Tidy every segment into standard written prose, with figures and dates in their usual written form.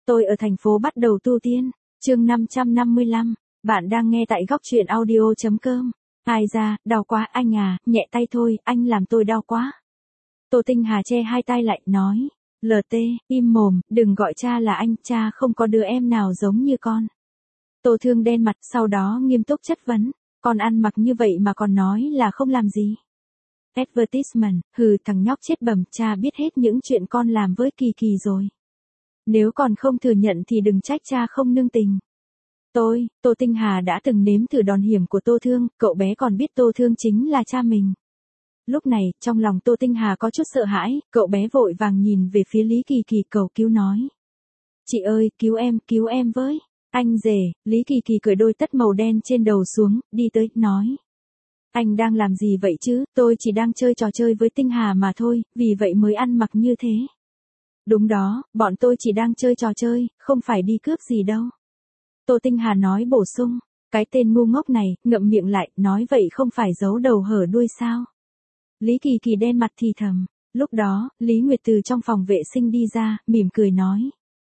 Tôi ở thành phố bắt đầu tu tiên. Chương 555. Bạn đang nghe tại góc truyện audio.com. Ai ra, đau quá anh à, nhẹ tay thôi, anh làm tôi đau quá. Tô Tinh Hà che hai tay lại, nói. LT, im mồm, đừng gọi cha là anh, cha không có đứa em nào giống như con. Tô Thương đen mặt, sau đó nghiêm túc chất vấn. Con ăn mặc như vậy mà còn nói là không làm gì. Advertisement, hừ, thằng nhóc chết bẩm, cha biết hết những chuyện con làm với Kỳ Kỳ rồi. Nếu còn không thừa nhận thì đừng trách cha không nương tình. Tô Tinh Hà đã từng nếm thử đòn hiểm của Tô Thương, cậu bé còn biết Tô Thương chính là cha mình. Lúc này, trong lòng Tô Tinh Hà có chút sợ hãi, cậu bé vội vàng nhìn về phía Lý Kỳ Kỳ cầu cứu nói. Chị ơi, cứu em với. Anh rể, Lý Kỳ Kỳ cởi đôi tất màu đen trên đầu xuống, đi tới, nói. Anh đang làm gì vậy chứ, tôi chỉ đang chơi trò chơi với Tinh Hà mà thôi, vì vậy mới ăn mặc như thế. Đúng đó, bọn tôi chỉ đang chơi trò chơi, không phải đi cướp gì đâu. Tô Tinh Hà nói bổ sung, cái tên ngu ngốc này, ngậm miệng lại, nói vậy không phải giấu đầu hở đuôi sao. Lý Kỳ Kỳ đen mặt thì thầm, lúc đó, Lý Nguyệt từ trong phòng vệ sinh đi ra, mỉm cười nói.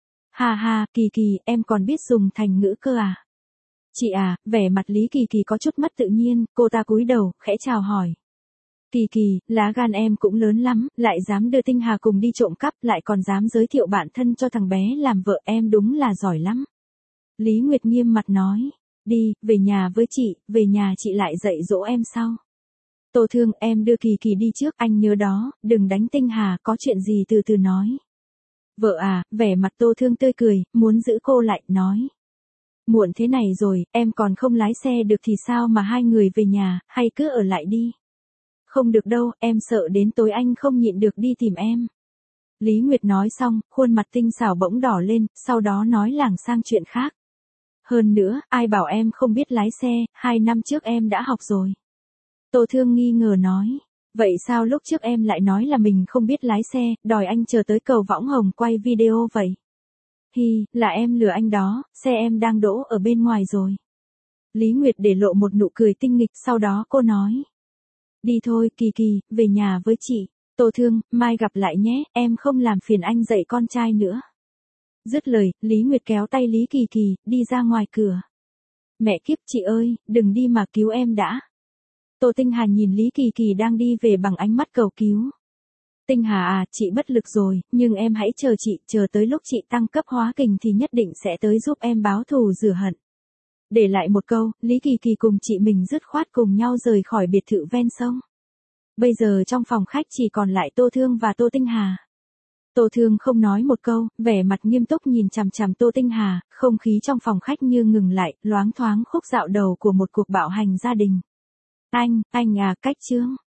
Ha ha, Kỳ Kỳ, em còn biết dùng thành ngữ cơ à? Chị à, vẻ mặt Lý Kỳ Kỳ có chút mất tự nhiên, cô ta cúi đầu, khẽ chào hỏi. Kỳ Kỳ, lá gan em cũng lớn lắm, lại dám đưa Tinh Hà cùng đi trộm cắp, lại còn dám giới thiệu bạn thân cho thằng bé làm vợ, em đúng là giỏi lắm. Lý Nguyệt nghiêm mặt nói, đi, về nhà với chị, về nhà chị lại dạy dỗ em sau. Tô Thương, em đưa Kỳ Kỳ đi trước, anh nhớ đó, đừng đánh Tinh Hà, có chuyện gì từ từ nói. Vợ à, vẻ mặt Tô Thương tươi cười, muốn giữ cô lại, nói. Muộn thế này rồi, em còn không lái xe được thì sao mà hai người về nhà, hay cứ ở lại đi. Không được đâu, em sợ đến tối anh không nhịn được đi tìm em. Lý Nguyệt nói xong, khuôn mặt tinh xảo bỗng đỏ lên, sau đó nói lảng sang chuyện khác. Hơn nữa, ai bảo em không biết lái xe, 2 năm trước em đã học rồi. Tô Thương nghi ngờ nói, vậy sao lúc trước em lại nói là mình không biết lái xe, đòi anh chờ tới cầu Võng Hồng quay video vậy? Hi, là em lừa anh đó, xe em đang đỗ ở bên ngoài rồi. Lý Nguyệt để lộ một nụ cười tinh nghịch, sau đó cô nói. Đi thôi, Kỳ Kỳ, về nhà với chị. Tô Thương, mai gặp lại nhé, em không làm phiền anh dạy con trai nữa. Dứt lời, Lý Nguyệt kéo tay Lý Kỳ Kỳ, đi ra ngoài cửa. Mẹ kiếp, chị ơi, đừng đi mà cứu em đã. Tô Tinh Hà nhìn Lý Kỳ Kỳ đang đi về bằng ánh mắt cầu cứu. Tinh Hà à, chị bất lực rồi, nhưng em hãy chờ chị, chờ tới lúc chị tăng cấp hóa kình thì nhất định sẽ tới giúp em báo thù rửa hận. Để lại một câu, Lý Kỳ Kỳ cùng chị mình dứt khoát cùng nhau rời khỏi biệt thự ven sông. Bây giờ trong phòng khách chỉ còn lại Tô Thương và Tô Tinh Hà. Tô Thương không nói một câu, vẻ mặt nghiêm túc nhìn chằm chằm Tô Tinh Hà, không khí trong phòng khách như ngừng lại, loáng thoáng khúc dạo đầu của một cuộc bạo hành gia đình. Anh à, cách chương.